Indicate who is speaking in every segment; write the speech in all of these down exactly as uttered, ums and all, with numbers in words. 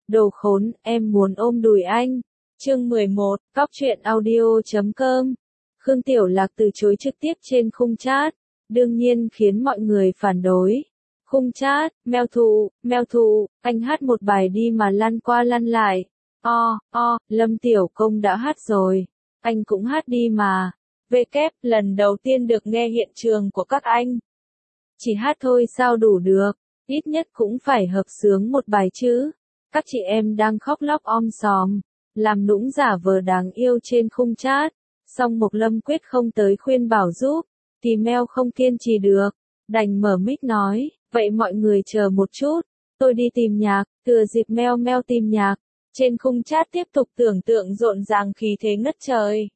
Speaker 1: Đồ khốn, em muốn ôm đùi anh. Chương mười một, Cóc truyện audio chấm com. Khương Tiểu Lạc từ chối trực tiếp trên khung chat, đương nhiên khiến mọi người phản đối. Khung chat, mèo thụ, mèo thụ, anh hát một bài đi mà lăn qua lăn lại. O, o, Lâm Tiểu Công đã hát rồi. Anh cũng hát đi mà. Về kép, lần đầu tiên được nghe hiện trường của các anh. Chỉ hát thôi sao đủ được, ít nhất cũng phải hợp xướng một bài chứ. Các chị em đang khóc lóc om sòm, làm nũng giả vờ đáng yêu trên khung chat. Song Mộc Lâm quyết không tới khuyên bảo giúp, thì Mel không kiên trì được, đành mở mic nói, vậy mọi người chờ một chút, tôi đi tìm nhạc. Thừa dịp Mel Mel tìm nhạc, trên khung chat tiếp tục tưởng tượng rộn ràng khí thế ngất trời.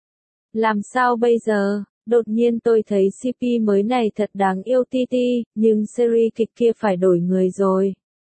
Speaker 1: Làm sao bây giờ? Đột nhiên tôi thấy xê pê mới này thật đáng yêu ti ti, nhưng series kịch kia phải đổi người rồi.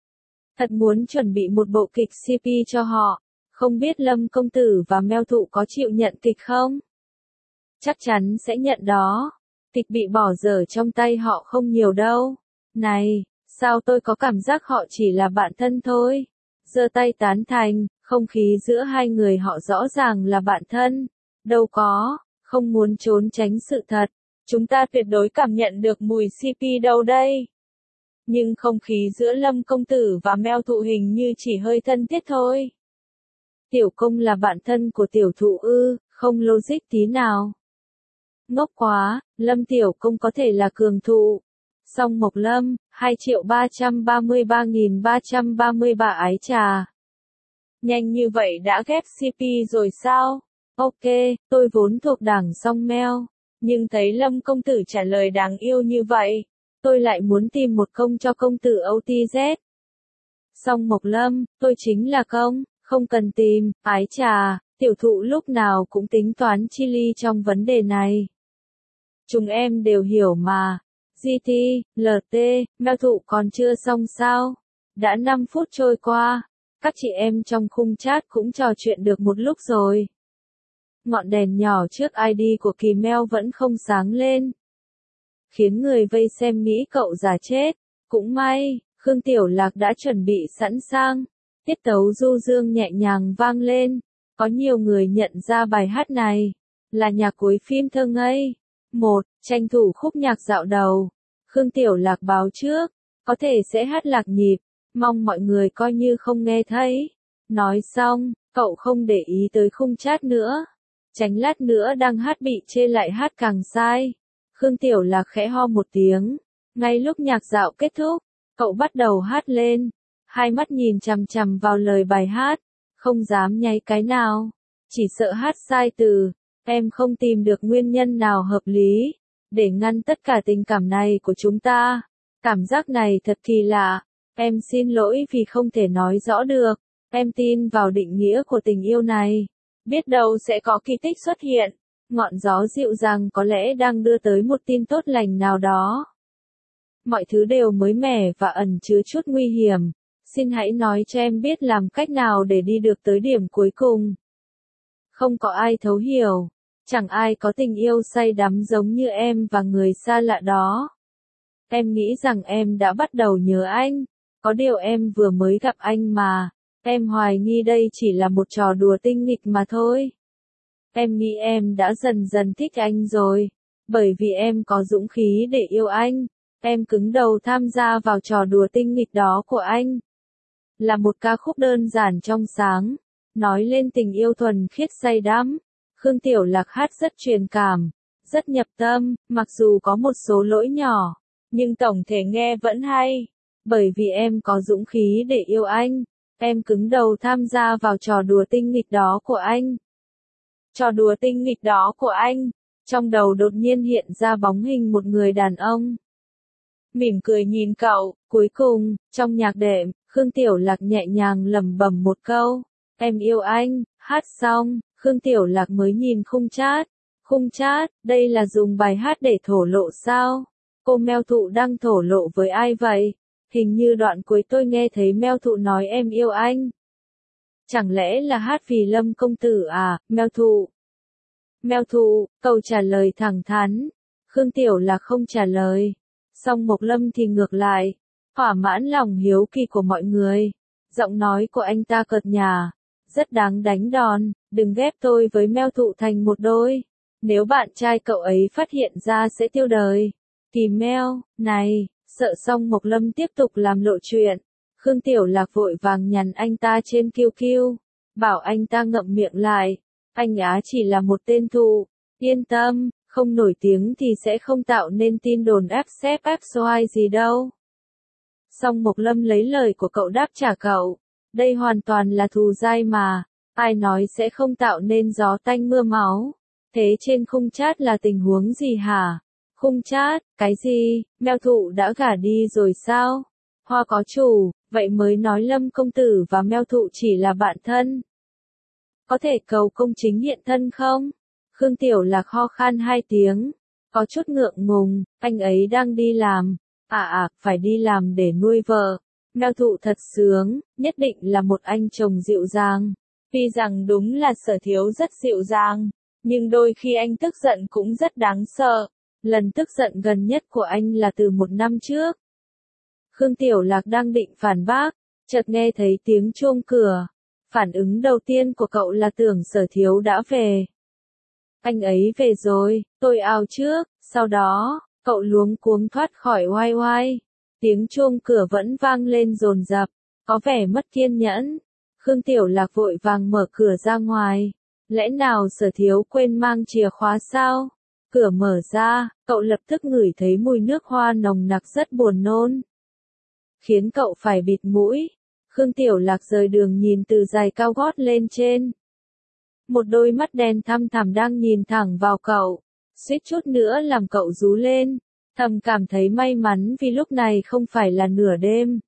Speaker 1: Thật muốn chuẩn bị một bộ kịch xê pê cho họ. Không biết Lâm Công Tử và Mel Thụ có chịu nhận kịch không? Chắc chắn sẽ nhận đó. Kịch bị bỏ dở trong tay họ không nhiều đâu. Này, sao tôi có cảm giác họ chỉ là bạn thân thôi? Giơ tay tán thành, không khí giữa hai người họ rõ ràng là bạn thân. Đâu có, không muốn trốn tránh sự thật. Chúng ta tuyệt đối cảm nhận được mùi xê pê đâu đây. Nhưng không khí giữa Lâm Công Tử và Mel Thụ hình như chỉ hơi thân thiết thôi. Tiểu Công là bạn thân của Tiểu Thụ ư, không logic tí nào. Ngốc quá, Lâm Tiểu Công có thể là Cường Thụ. Song Mộc Lâm, hai triệu ba trăm ba mươi ba nghìn ba trăm ba mươi ba ái trà. Nhanh như vậy đã ghép xê pê rồi sao? Ok, tôi vốn thuộc đảng Song Mel, nhưng thấy Lâm Công Tử trả lời đáng yêu như vậy, tôi lại muốn tìm một công cho công tử ô tê dét. Song Mộc Lâm, tôi chính là công, không cần tìm, ái trà, Tiểu Thụ lúc nào cũng tính toán chi ly trong vấn đề này. Chúng em đều hiểu mà. giê tê, lờ tê, Mel Thụ còn chưa xong sao? Đã năm phút trôi qua, các chị em trong khung chat cũng trò chuyện được một lúc rồi. Ngọn đèn nhỏ trước i đê của Kỳ Mel vẫn không sáng lên, khiến người vây xem nghĩ cậu già chết. Cũng may, Khương Tiểu Lạc đã chuẩn bị sẵn sàng. Tiết tấu du dương nhẹ nhàng vang lên. Có nhiều người nhận ra bài hát này là nhạc cuối phim Thơ Ngây. Một, tranh thủ khúc nhạc dạo đầu. Khương Tiểu Lạc báo trước, có thể sẽ hát lạc nhịp, mong mọi người coi như không nghe thấy. Nói xong, cậu không để ý tới khung chat nữa, tránh lát nữa đang hát bị chê lại hát càng sai. Khương Tiểu Lạc khẽ ho một tiếng, ngay lúc nhạc dạo kết thúc, cậu bắt đầu hát lên, hai mắt nhìn chằm chằm vào lời bài hát, không dám nháy cái nào, chỉ sợ hát sai từ. Em không tìm được nguyên nhân nào hợp lý để ngăn tất cả tình cảm này của chúng ta. Cảm giác này thật kỳ lạ. Em xin lỗi vì không thể nói rõ được. Em tin vào định nghĩa của tình yêu này. Biết đâu sẽ có kỳ tích xuất hiện. Ngọn gió dịu dàng có lẽ đang đưa tới một tin tốt lành nào đó. Mọi thứ đều mới mẻ và ẩn chứa chút nguy hiểm. Xin hãy nói cho em biết làm cách nào để đi được tới điểm cuối cùng. Không có ai thấu hiểu. Chẳng ai có tình yêu say đắm giống như em và người xa lạ đó. Em nghĩ rằng em đã bắt đầu nhớ anh. Có điều em vừa mới gặp anh mà. Em hoài nghi đây chỉ là một trò đùa tinh nghịch mà thôi. Em nghĩ em đã dần dần thích anh rồi. Bởi vì em có dũng khí để yêu anh. Em cứng đầu tham gia vào trò đùa tinh nghịch đó của anh. Là một ca khúc đơn giản trong sáng. Nói lên tình yêu thuần khiết say đắm. Khương Tiểu Lạc hát rất truyền cảm, rất nhập tâm, mặc dù có một số lỗi nhỏ, nhưng tổng thể nghe vẫn hay. Bởi vì em có dũng khí để yêu anh, em cứng đầu tham gia vào trò đùa tinh nghịch đó của anh. Trò đùa tinh nghịch đó của anh, trong đầu đột nhiên hiện ra bóng hình một người đàn ông. Mỉm cười nhìn cậu, cuối cùng, trong nhạc đệm, Khương Tiểu Lạc nhẹ nhàng lẩm bẩm một câu, em yêu anh. Hát xong, Khương Tiểu Lạc mới nhìn khung chat. Khung chat, đây là dùng bài hát để thổ lộ sao? Cô Mel Thụ đang thổ lộ với ai vậy? Hình như đoạn cuối tôi nghe thấy Mel Thụ nói em yêu anh. Chẳng lẽ là hát vì Lâm Công Tử à, Mel Thụ? Mel Thụ, câu trả lời thẳng thắn. Khương Tiểu Lạc không trả lời. Song Mộc Lâm thì ngược lại, thỏa mãn lòng hiếu kỳ của mọi người. Giọng nói của anh ta cợt nhả, rất đáng đánh đòn, đừng ghép tôi với Meo Thụ thành một đôi. Nếu bạn trai cậu ấy phát hiện ra sẽ tiêu đời. Thì Meo, này, sợ xong Mộc Lâm tiếp tục làm lộ chuyện. Khương Tiểu Lạc vội vàng nhắn anh ta trên Q Q, bảo anh ta ngậm miệng lại. Anh á chỉ là một tên thụ, yên tâm, không nổi tiếng thì sẽ không tạo nên tin đồn ép xếp ép xoay gì đâu. Xong Mộc Lâm lấy lời của cậu đáp trả cậu, đây hoàn toàn là thù dai mà, ai nói sẽ không tạo nên gió tanh mưa máu. Thế trên khung chat là tình huống gì hả? Khung chat, cái gì, Meo Thụ đã gả đi rồi sao? Hoa có chủ, vậy mới nói Lâm công tử và Meo Thụ chỉ là bạn thân. Có thể cầu công chính hiện thân không? Khương Tiểu Lạc ho khan hai tiếng, có chút ngượng ngùng, anh ấy đang đi làm. À à, phải đi làm để nuôi vợ. Meo Thụ thật sướng, nhất định là một anh chồng dịu dàng. Tuy rằng đúng là Sở Thiếu rất dịu dàng, nhưng đôi khi anh tức giận cũng rất đáng sợ. Lần tức giận gần nhất của anh là từ một năm trước. Khương Tiểu Lạc đang định phản bác, chợt nghe thấy tiếng chuông cửa. Phản ứng đầu tiên của cậu là tưởng Sở Thiếu đã về. Anh ấy về rồi, tôi ao trước, sau đó, cậu luống cuống thoát khỏi oai oai. Tiếng chuông cửa vẫn vang lên dồn dập, có vẻ mất kiên nhẫn. Khương Tiểu Lạc vội vàng mở cửa ra ngoài. Lẽ nào Sở Thiếu quên mang chìa khóa sao? Cửa mở ra, cậu lập tức ngửi thấy mùi nước hoa nồng nặc rất buồn nôn. Khiến cậu phải bịt mũi. Khương Tiểu Lạc rời đường nhìn từ giày cao gót lên trên. Một đôi mắt đen thăm thẳm đang nhìn thẳng vào cậu. Suýt chút nữa làm cậu rú lên. Thầm cảm thấy may mắn vì lúc này không phải là nửa đêm.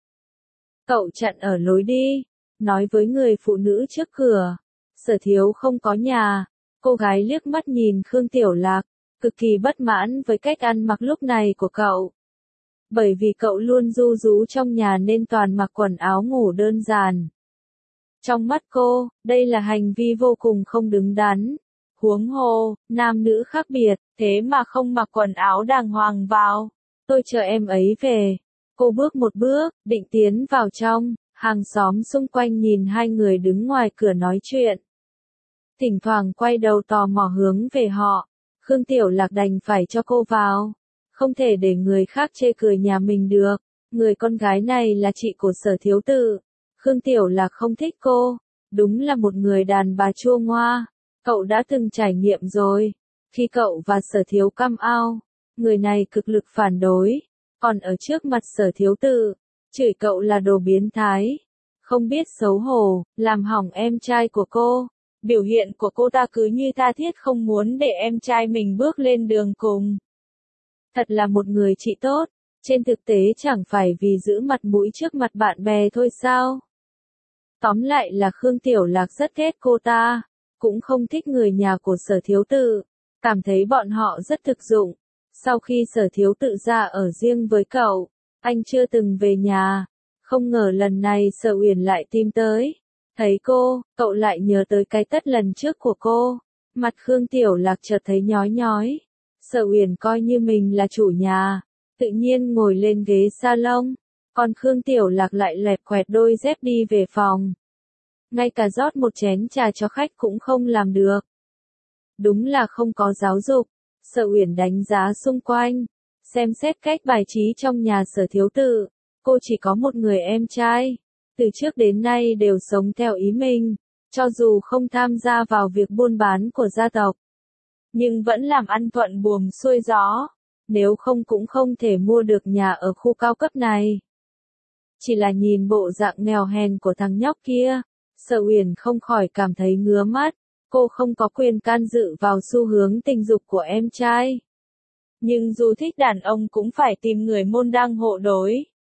Speaker 1: Cậu chặn ở lối đi, nói với người phụ nữ trước cửa. Sở Thiếu không có nhà. Cô gái liếc mắt nhìn Khương Tiểu Lạc, cực kỳ bất mãn với cách ăn mặc lúc này của cậu. Bởi vì cậu luôn ru rú trong nhà nên toàn mặc quần áo ngủ đơn giản. Trong mắt cô, đây là hành vi vô cùng không đứng đắn. Huống hồ, nam nữ khác biệt, thế mà không mặc quần áo đàng hoàng vào. Tôi chờ em ấy về. Cô bước một bước, định tiến vào trong, hàng xóm xung quanh nhìn hai người đứng ngoài cửa nói chuyện. Thỉnh thoảng quay đầu tò mò hướng về họ. Khương Tiểu Lạc đành phải cho cô vào. Không thể để người khác chê cười nhà mình được. Người con gái này là chị của Sở Thiếu Tự. Khương Tiểu Lạc không thích cô. Đúng là một người đàn bà chua ngoa. Cậu đã từng trải nghiệm rồi. Khi cậu và Sở Thiếu căm ao, người này cực lực phản đối. Còn ở trước mặt Sở Thiếu Tự, chửi cậu là đồ biến thái. Không biết xấu hổ, làm hỏng em trai của cô. Biểu hiện của cô ta cứ như tha thiết không muốn để em trai mình bước lên đường cùng. Thật là một người chị tốt, trên thực tế chẳng phải vì giữ mặt mũi trước mặt bạn bè thôi sao? Tóm lại là Khương Tiểu Lạc rất ghét cô ta, cũng không thích người nhà của Sở Thiếu Tự, cảm thấy bọn họ rất thực dụng. Sau khi Sở Thiếu Tự ra ở riêng với cậu, anh chưa từng về nhà, không ngờ lần này Sở Uyển lại tìm tới. Thấy cô, cậu lại nhớ tới cái tất lần trước của cô. Mặt Khương Tiểu Lạc chợt thấy nhói nhói. Sở Uyển coi như mình là chủ nhà, tự nhiên ngồi lên ghế salon, còn Khương Tiểu Lạc lại lẹt quẹt đôi dép đi về phòng. Ngay cả rót một chén trà cho khách cũng không làm được. Đúng là không có giáo dục. Sở Uyển đánh giá xung quanh, xem xét cách bài trí trong nhà Sở Thiếu Tự. Cô chỉ có một người em trai, từ trước đến nay đều sống theo ý mình, cho dù không tham gia vào việc buôn bán của gia tộc, nhưng vẫn làm ăn thuận buồm xuôi gió, nếu không cũng không thể mua được nhà ở khu cao cấp này. Chỉ là nhìn bộ dạng nghèo hèn của thằng nhóc kia, Sở Uyển không khỏi cảm thấy ngứa mắt. Cô không có quyền can dự vào xu hướng tình dục của em trai. Nhưng dù thích đàn ông cũng phải tìm người môn đăng hộ đối.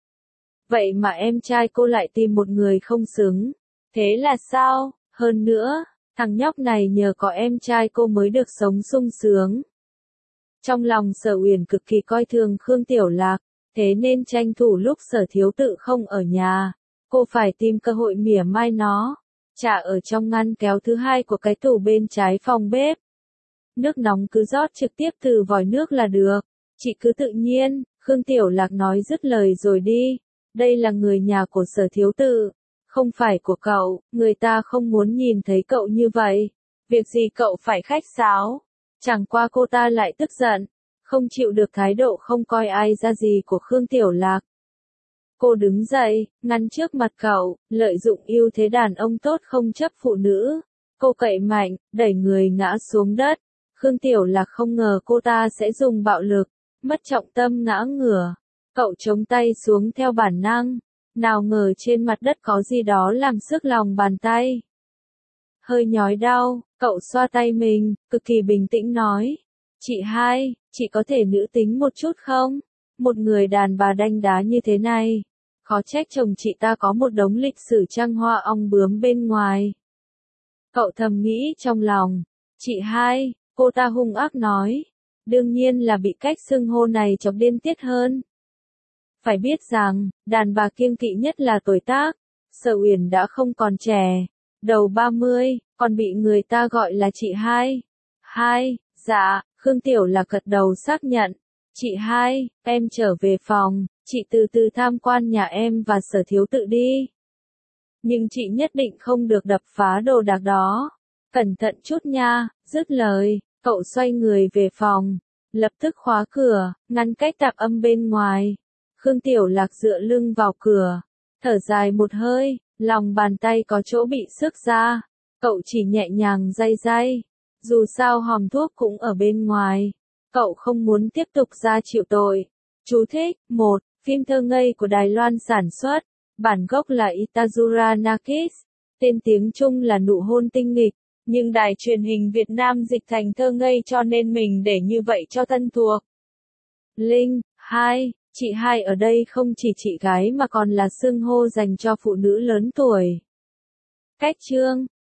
Speaker 1: Vậy mà em trai cô lại tìm một người không xứng. Thế là sao? Hơn nữa, thằng nhóc này nhờ có em trai cô mới được sống sung sướng. Trong lòng Sở Uyển cực kỳ coi thường Khương Tiểu Lạc, thế nên tranh thủ lúc Sở Thiếu Tự không ở nhà, cô phải tìm cơ hội mỉa mai nó. Trà ở trong ngăn kéo thứ hai của cái tủ bên trái phòng bếp. Nước nóng cứ rót trực tiếp từ vòi nước là được. Chị cứ tự nhiên, Khương Tiểu Lạc nói dứt lời rồi đi. Đây là người nhà của Sở Thiếu Tự. Không phải của cậu, người ta không muốn nhìn thấy cậu như vậy. Việc gì cậu phải khách sáo? Chẳng qua cô ta lại tức giận, không chịu được thái độ không coi ai ra gì của Khương Tiểu Lạc. Cô đứng dậy, ngăn trước mặt cậu, lợi dụng ưu thế đàn ông tốt không chấp phụ nữ. Cô cậy mạnh, đẩy người ngã xuống đất. Khương Tiểu Lạc không ngờ cô ta sẽ dùng bạo lực, mất trọng tâm ngã ngửa. Cậu chống tay xuống theo bản năng, nào ngờ trên mặt đất có gì đó làm sức lòng bàn tay. Hơi nhói đau, cậu xoa tay mình, cực kỳ bình tĩnh nói. Chị hai, chị có thể nữ tính một chút không? Một người đàn bà đanh đá như thế này. Khó trách chồng chị ta có một đống lịch sử trăng hoa ong bướm bên ngoài. Cậu thầm nghĩ trong lòng. Chị hai, cô ta hung ác nói. Đương nhiên là bị cách xưng hô này chọc điên tiết hơn. Phải biết rằng, đàn bà kiêng kỵ nhất là tuổi tác. Sở Uyển đã không còn trẻ, đầu ba mươi, còn bị người ta gọi là chị hai. Hai, dạ, Khương Tiểu Lạc gật đầu xác nhận. Chị hai, em trở về phòng, chị từ từ tham quan nhà em và Sở thiếu tự đi. Nhưng chị nhất định không được đập phá đồ đạc đó. Cẩn thận chút nha, dứt lời, cậu xoay người về phòng, lập tức khóa cửa, ngăn cách tạp âm bên ngoài. Khương Tiểu Lạc dựa lưng vào cửa, thở dài một hơi, lòng bàn tay có chỗ bị xước ra. Cậu chỉ nhẹ nhàng day day, dù sao hòm thuốc cũng ở bên ngoài. Cậu không muốn tiếp tục ra chịu tội. Chú thích, một. Phim thơ ngây của Đài Loan sản xuất. Bản gốc là Itazura Nakis. Tên tiếng Trung là Nụ hôn tinh nghịch. Nhưng đài truyền hình Việt Nam dịch thành thơ ngây cho nên mình để như vậy cho thân thuộc. Linh, hai. Chị hai ở đây không chỉ chị gái mà còn là xưng hô dành cho phụ nữ lớn tuổi. Cách chương